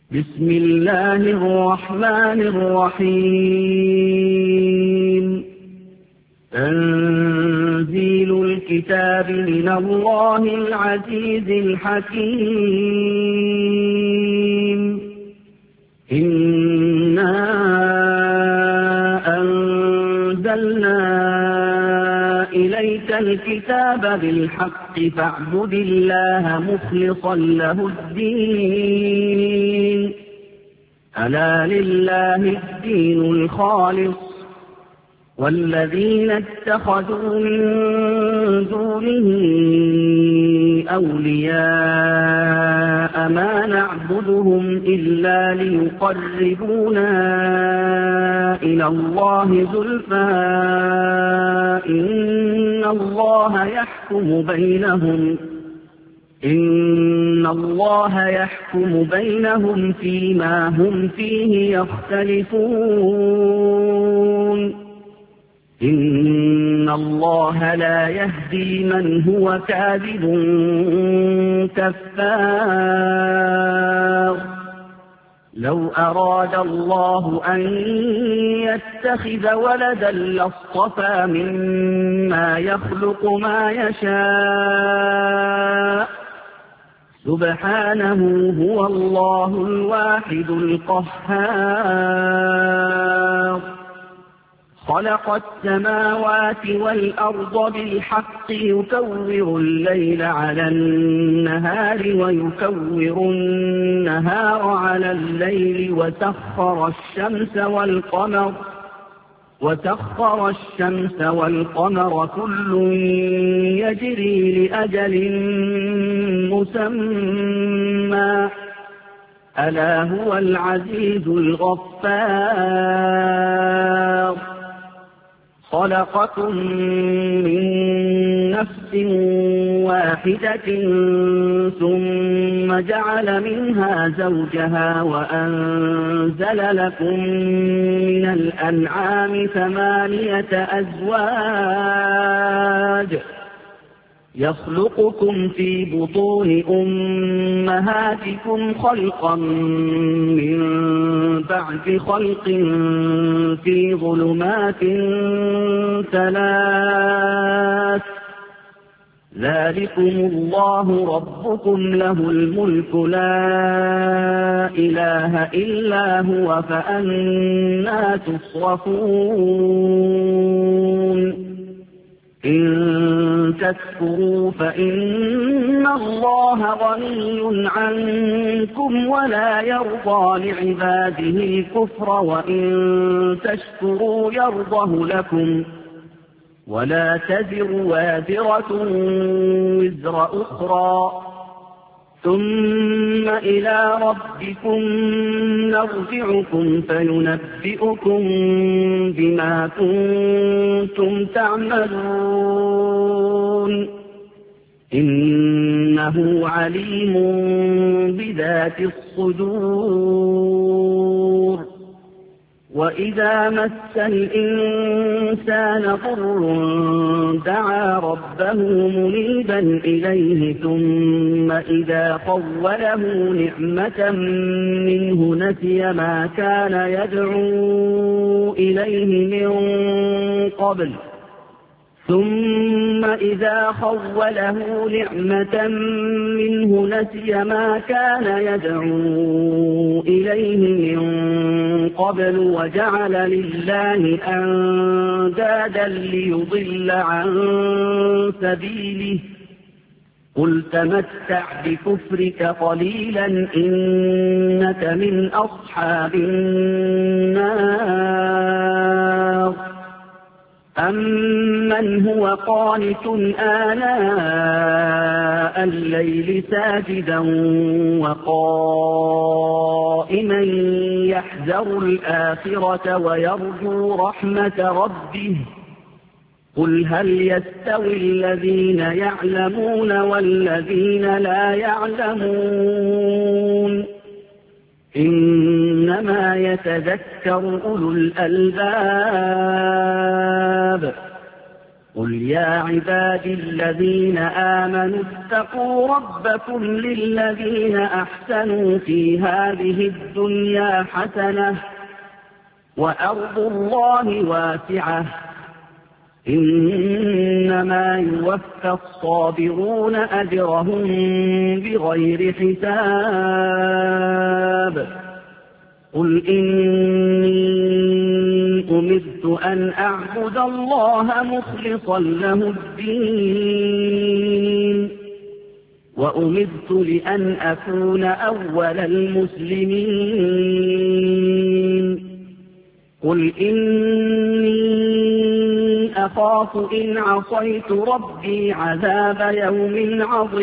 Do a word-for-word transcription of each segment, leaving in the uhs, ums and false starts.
بسم الله الرحمن الرحيم. تنزيل الكتاب من الله العزيز الحكيم. إنا أنزلنا إليك الكتاب بالحق فاعبد الله مخلصا له الدين. ألا لله الدين الخالص، والذين اتخذوا من دونه أولياء ما نعبدهم إلا ليقربونا إلى الله زلفى إن الله يحكم بينهم إن الله يحكم بينهم فيما هم فيه يختلفون. إن الله لا يهدي من هو كاذب كفار. لو أراد الله أن يتخذ ولدا لاصطفى مما يخلق ما يشاء، سبحانه هو الله الواحد القهار. خلق السماوات والأرض بالحق يكور الليل على النهار ويكور النهار على الليل وسخر الشمس والقمر وسخر الشمس والقمر كل يجري لأجل مسمى، ألا هو العزيز الغفار. خلقكم من نفس واحدة ثم جعل منها زوجها وأنزل لكم من الأنعام ثمانية أزواج يخلقكم في بطون أمهاتكم خلقا من بعد خلق في ظلمات ثلاث، ذلكم الله ربكم له الملك لا إله إلا هو فأنى تصرفون. إن تكفروا فإن الله غني عنكم ولا يرضى لعباده الكفر وإن تشكروا يرضه لكم ولا تزر وازرة وزر أخرى ثم إلى ربكم نرجعكم فينبئكم بما كنتم تعملون. إنه عليم بذات الصدور. وإذا مس الإنسان ضر دعا ربه منيبا إليه ثم إذا خوله نعمة منه نسي ما كان يدعو إليه من قبل ثم إذا خوله نعمة منه نسي ما كان يدعو إليه من قبل وجعل لله أندادا ليضل عن سبيله. قل تمتع بكفرك قليلا إنك من أصحاب النار. أمن هو قانت آناء الليل ساجدا وقائما يحذر الآخرة ويرجو رحمة ربه. قل هل يستوي الذين يعلمون والذين لا يعلمون؟ إنما يتذكر أولو الألباب. قل يا عبادي الذين آمنوا اتقوا ربكم للذين أحسنوا في هذه الدنيا حسنة وأرض الله واسعة إنما يوفى الصابرون أجرهم بغير حساب قل إني أمرت أن أعبد الله مخلصا له الدين وأمرت لأن أكون أول المسلمين قل إني أخاف إن عصيت ربي عذاب يوم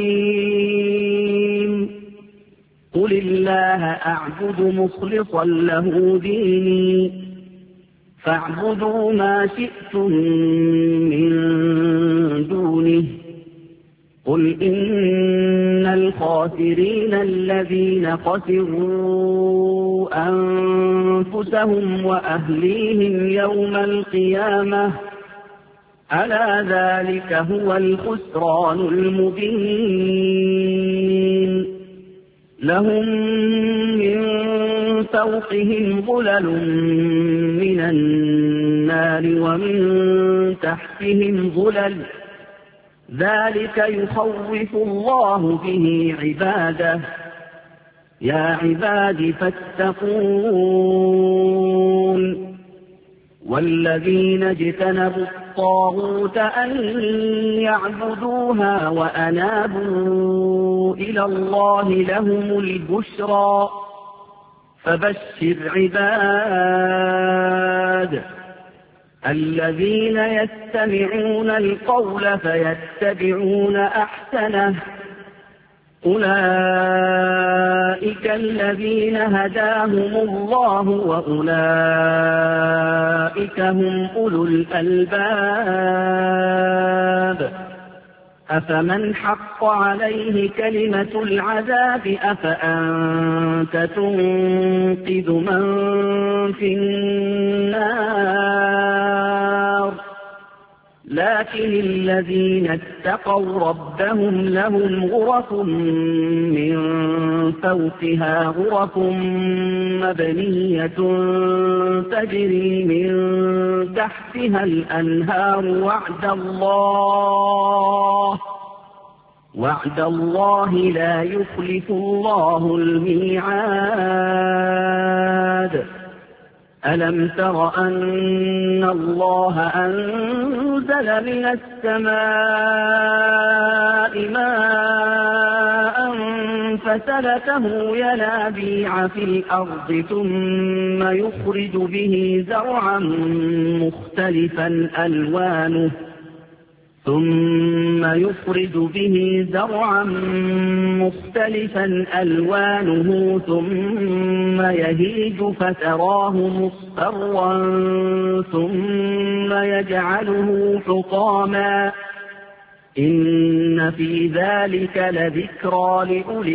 عظيم قل الله أعبد مخلصا له ديني فاعبدوا ما شئتم من دونه قل إن الخاسرين الذين خسروا أنفسهم وأهليهم يوم القيامة ألا ذلك هو الخسران المبين لهم من فوقهم ظلل من النار ومن تحتهم ظلل ذلك يخوف الله به عباده يا عباد فاتقون والذين اجتنبوا الطاغوت أن يعبدوها وأنابوا إلى الله لهم البشرى فبشر عباد الذين يستمعون القول فيتبعون أحسنه أولئك الذين هداهم الله وأولئك هم أولو الألباب أفمن حق عليه كلمة العذاب أفأنت تنقذ من في النار لكن الذين اتقوا ربهم لهم غرف من فوقها غرف مبنية تجري من تحتها الأنهار وعد الله وعد الله لا يخلف الله الميعاد ألم تر أن الله أنزل من السماء ماء فسلكه ينابيع في الأرض ثم يخرج به زرعا مختلفا ألوانه ثم يخرج به زرعا مختلفا ألوانه ثم يهيج فتراه مصفرا ثم يجعله حطاما إن في ذلك لذكرى لأولي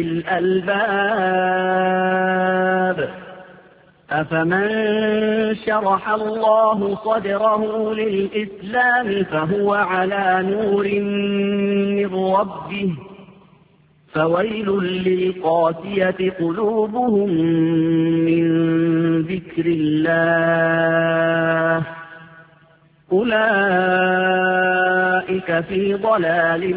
الألباب أفمن شرح الله صدره للإسلام فهو على نور من ربه فويل للقاسية قلوبهم من ذكر الله أولئك في ضلال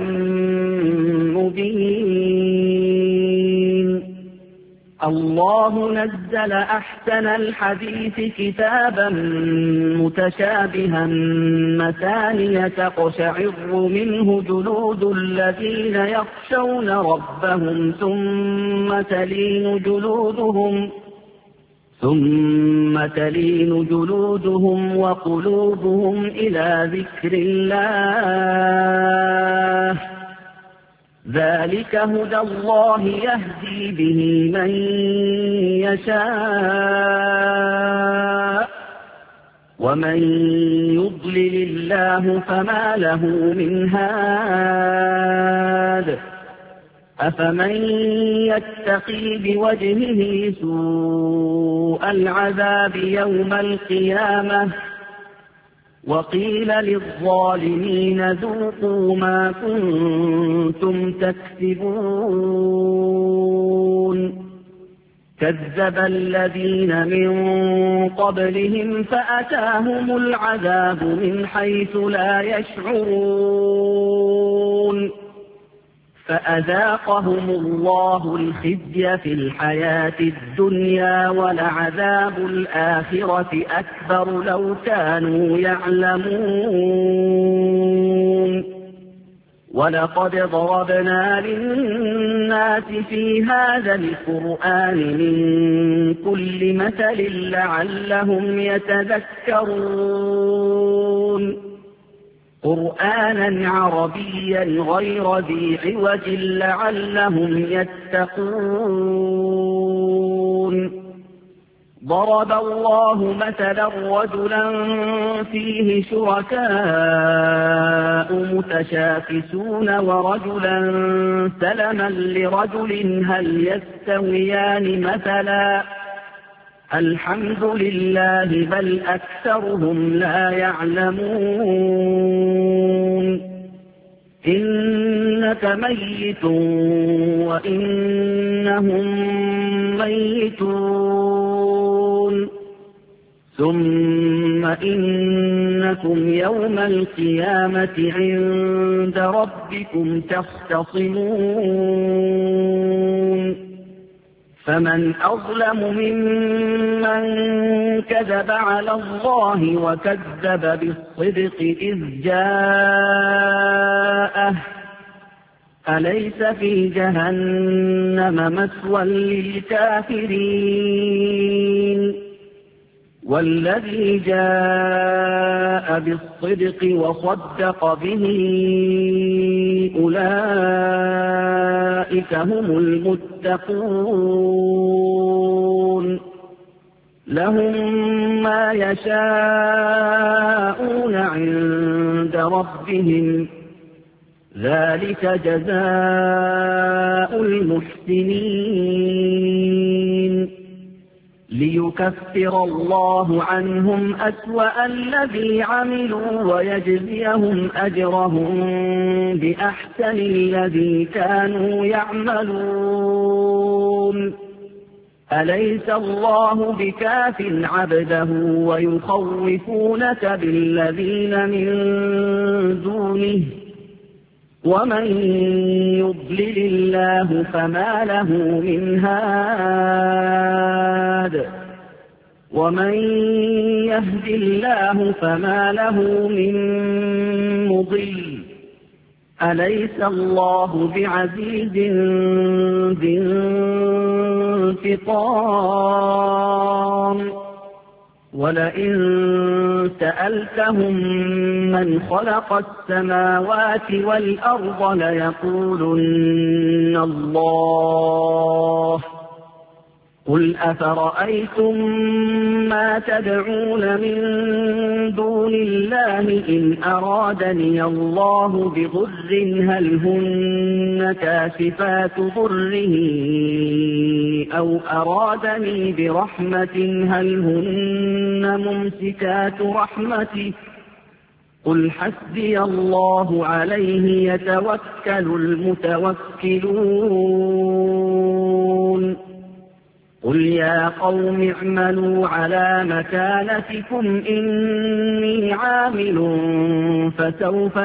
مبين الله نزل أحسن الحديث كتابا متشابها مثانية تقشعر منه جلود الذين يخشون ربهم ثم تلين جلودهم ثم تلين جلودهم وقلوبهم إلى ذكر الله ذلك هدى الله يهدي به من يشاء ومن يضلل الله فما له من هاد أفمن يتقي بوجهه سوء العذاب يوم القيامة وقيل للظالمين ذوقوا ما كنتم تكسبون كذب الذين من قبلهم فأتاهم العذاب من حيث لا يشعرون فأذاقهم الله الخزي في الحياة الدنيا ولعذاب الآخرة أكبر لو كانوا يعلمون ولقد ضربنا للناس في هذا القرآن من كل مثل لعلهم يتذكرون قرآنا عربيا غير ذي عوج لعلهم يتقون ضرب الله مثلا رجلا فيه شركاء متشاكسون ورجلا سلما لرجل هل يستويان مثلا الحمد لله بل أكثرهم لا يعلمون إنك ميت وإنهم ميتون ثم إنكم يوم القيامة عند ربكم تختصمون فمن أظلم ممن كذب على الله وكذب بالصدق إذ جاءه أليس في جهنم مثوى للكافرين والذي جاء بالصدق وصدق به أولئك هم المتقون لهم ما يشاءون عند ربهم ذلك جزاء المحسنين ليكفر الله عنهم أسوأ الذي عملوا ويجزيهم أجرهم بأحسن الذي كانوا يعملون أليس الله بكاف عبده ويخوفونك بالذين من دونه ومن يضلل الله فما له من هاد ومن يهد الله فما له من مضل أليس الله بعزيز ذي انتقام ولئن سألتهم من خلق السماوات والأرض ليقولن الله قل أفرأيتم ما تدعون من دون الله إن أرادني الله بضر هل هن كاشفات ضره أو أرادني برحمة هل هن ممسكات رحمته قل حسبي الله عليه يتوكل المتوكلون قل يا قوم اعملوا على مكانتكم إني عامل فسوف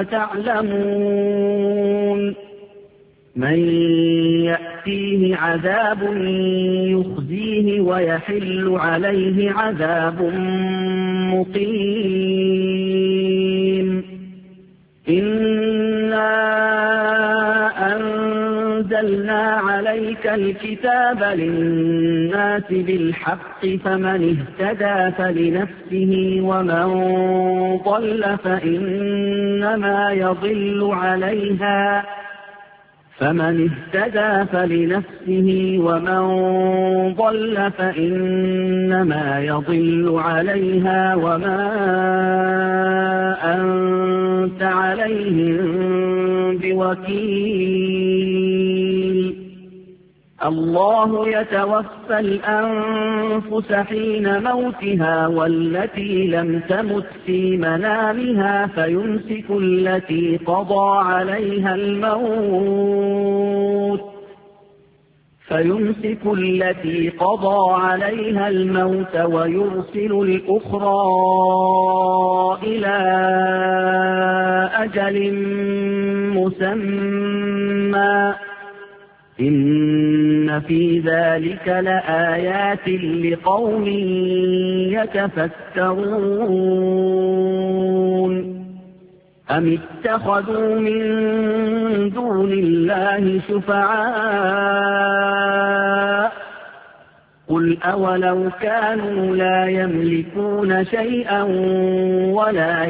تعلمون من يأتيه عذاب يخزيه ويحل عليه عذاب مقيم إنا أنزلنا عليك الكتاب للناس بالحق فمن اهتدى فلنفسه ومن ضل فإنما يضل عليها فمن اهتدى فلنفسه ومن ضل فإنما يضل عليها وما أنت عليهم بوكيل الله يتوفى الأنفس حين موتها والتي لم تمت في منامها فيمسك التي قضى عليها الموت فيمسك التي قضى عليها الموت ويرسل الأخرى إلى أجل مسمى إن في ذلك لآيات لقوم يتفكرون أم اتخذوا من دون الله شفعاء قل أولو كانوا لا يملكون شيئا ولا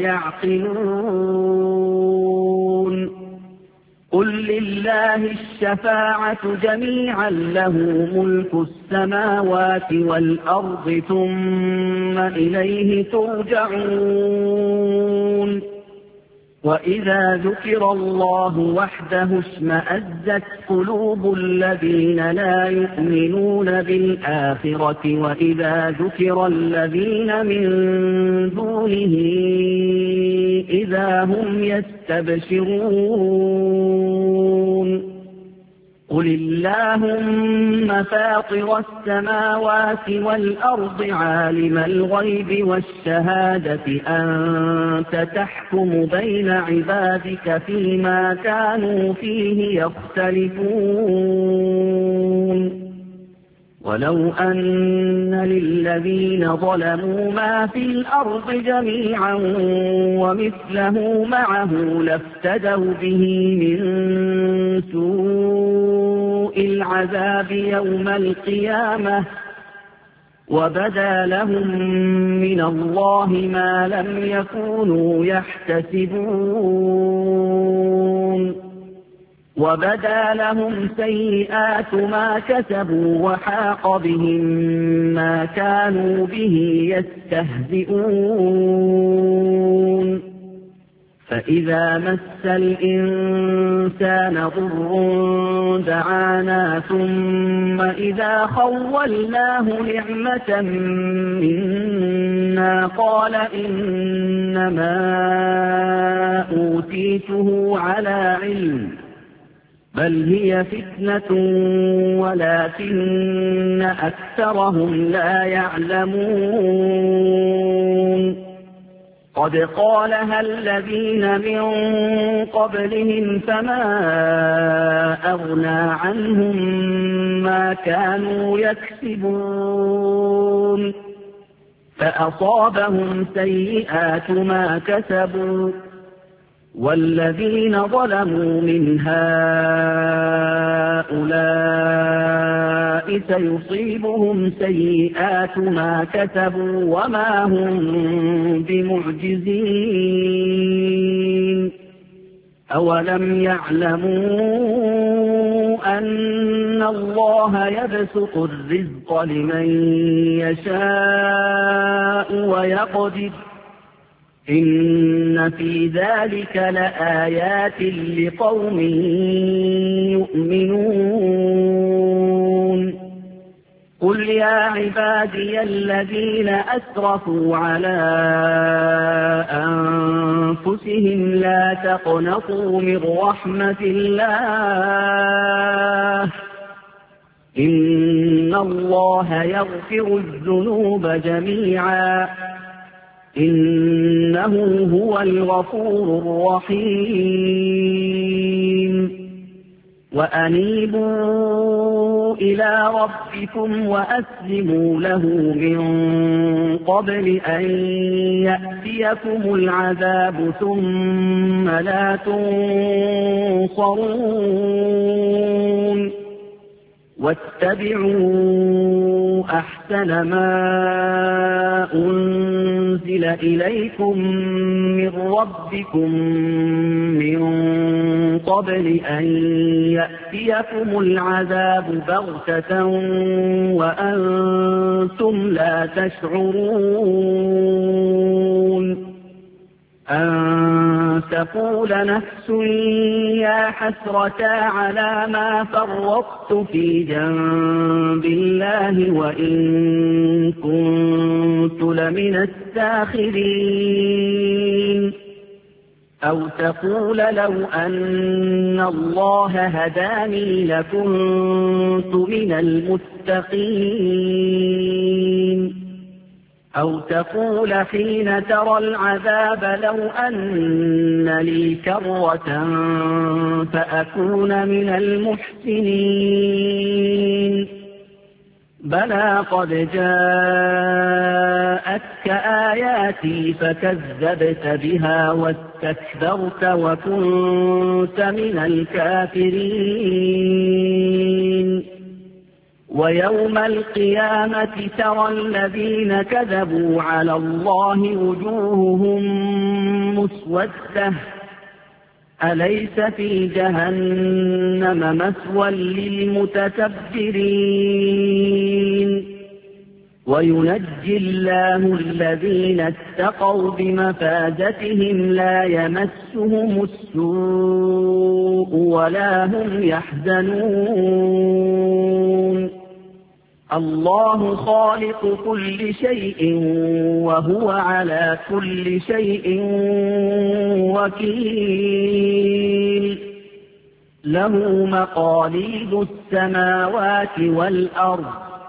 يعقلون قل لله الشفاعة جميعا له ملك السماوات والأرض ثم إليه ترجعون وإذا ذكر الله وحده اشمأزت قلوب الذين لا يؤمنون بالآخرة وإذا ذكر الذين من دونه إذا هم يستبشرون قل اللهم فاطر السماوات والأرض عالم الغيب والشهادة أنت تحكم بين عبادك فيما كانوا فيه يختلفون ولو أن للذين ظلموا ما في الأرض جميعا ومثله معه لافتدوا به من سوء العذاب يوم القيامة وبدا لهم من الله ما لم يكونوا يحتسبون وبدا لهم سيئات ما كسبوا وحاق بهم ما كانوا به يستهزئون فإذا مس الإنسان ضر دعانا ثم إذا خولناه نعمة منا قال إنما أوتيته على علم بل هي فتنة ولكن أكثرهم لا يعلمون قد قالها الذين من قبلهم فما أغنى عنهم ما كانوا يكسبون فأصابهم سيئات ما كسبوا والذين ظلموا من هؤلاء سيصيبهم سيئات ما كسبوا وما هم بمعجزين أولم يعلموا أن الله يبسط الرزق لمن يشاء ويقدر إن في ذلك لآيات لقوم يؤمنون قل يا عبادي الذين أسرفوا على أنفسهم لا تقنطوا من رحمة الله إن الله يغفر الذنوب جميعا إنه هو الغفور الرحيم وأنيبوا إلى ربكم وأسلموا له من قبل أن يأتيكم العذاب ثم لا تنصرون واتبعوا أحسن ما أنزل إليكم من ربكم من قبل أن يأتيكم العذاب بغتة وأنتم لا تشعرون أن تقول نفس يا حسرتا على ما فرطت في جنب الله وإن كنت لمن الساخرين أو تقول لو أن الله هداني لكنت من المتقين أو تقول حين ترى العذاب لو أن لي كرة فأكون من المحسنين بلى قد جاءتك آياتي فكذبت بها واستكبرت وكنت من الكافرين ويوم القيامة ترى الذين كذبوا على الله وجوههم مسودة أليس في جهنم مثوى للمتكبرين وينجي الله الذين اتقوا بمفازتهم لا يمسهم السوء ولا هم يحزنون الله خالق كل شيء وهو على كل شيء وكيل له مقاليد السماوات والأرض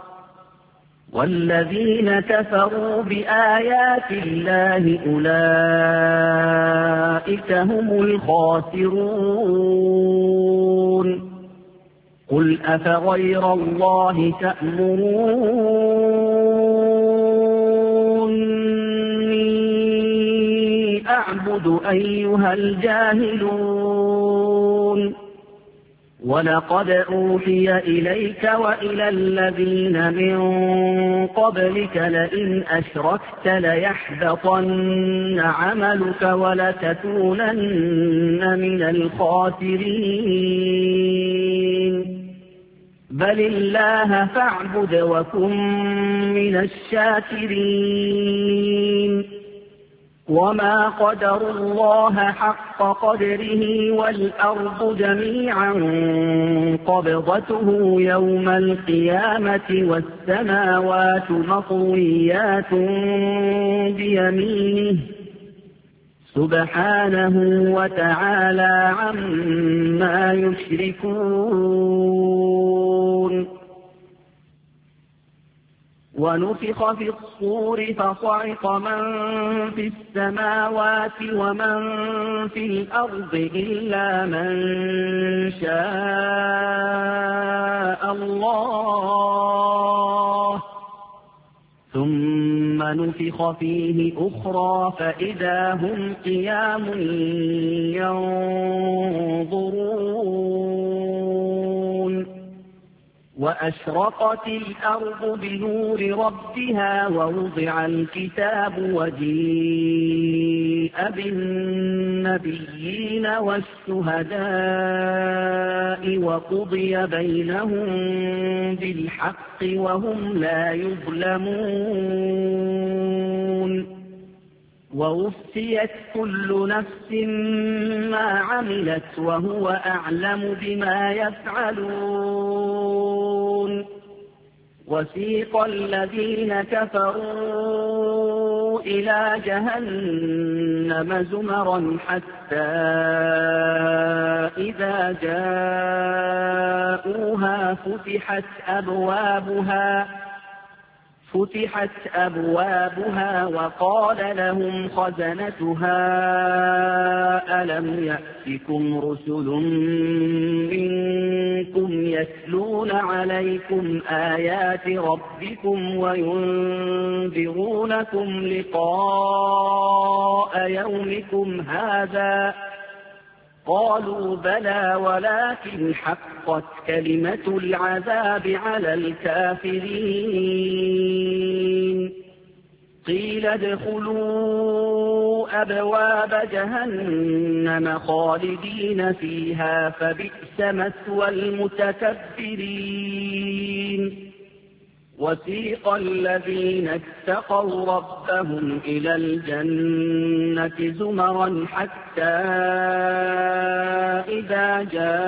والذين كفروا بآيات الله أولئك هم الخاسرون قل أفغير الله تأمروني أعبد أيها الجاهلون ولقد أوحي إليك وإلى الذين من قبلك لئن أشركت ليحبطن عملك ولتكونن من الخاسرين بل الله فاعبد وكن من الشاكرين وما قدروا الله حق قدره والأرض جميعا قبضته يوم القيامة والسماوات مطويات بيمينه سبحانه وتعالى عما يشركون ونفخ في الصور فصعق من في السماوات ومن في الأرض إلا من شاء الله ثم نفخ فيه أخرى فإذا هم قيام ينظرون وأشرقت الأرض بنور ربها ووضع الكتاب وجيء بالنبيين والشهداء وقضي بينهم بالحق وهم لا يظلمون ووفيت كل نفس ما عملت وهو أعلم بما يفعلون وسيق الذين كفروا إلى جهنم زمرا حتى إذا جاءوها فتحت أبوابها فتحت أبوابها وقال لهم خزنتها ألم يأتكم رسل منكم يتلون عليكم آيات ربكم وينذرونكم لقاء يومكم هذا قالوا بلى ولكن حقت كلمة العذاب على الكافرين قيل ادخلوا أبواب جهنم خالدين فيها فبئس مثوى المتكبرين وسيق الذين اتقوا ربهم إلى الجنة زمرا حتى إذا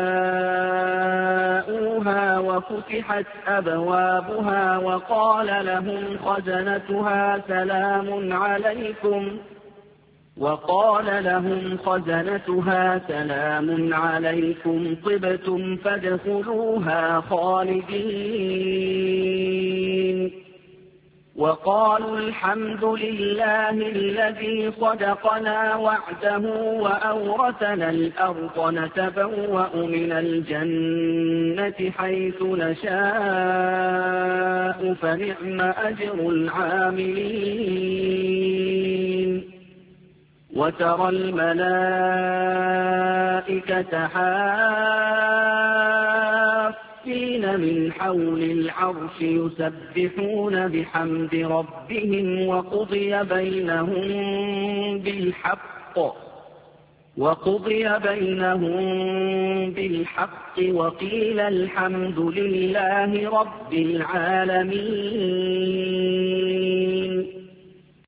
جاءوها وفتحت أبوابها وقال لهم خزنتها سلام عليكم وقال لهم خزنتها سلام عليكم طبتم فادخلوها خالدين وقالوا الحمد لله الذي صدقنا وعده وأورثنا الأرض نتبوأ من الجنة حيث نشاء فنعم أجر العاملين وترى الملائكة حافين من حول العرش يسبحون بحمد ربهم وقضي بينهم بالحق وقضي بينهم بالحق وقيل الحمد لله رب العالمين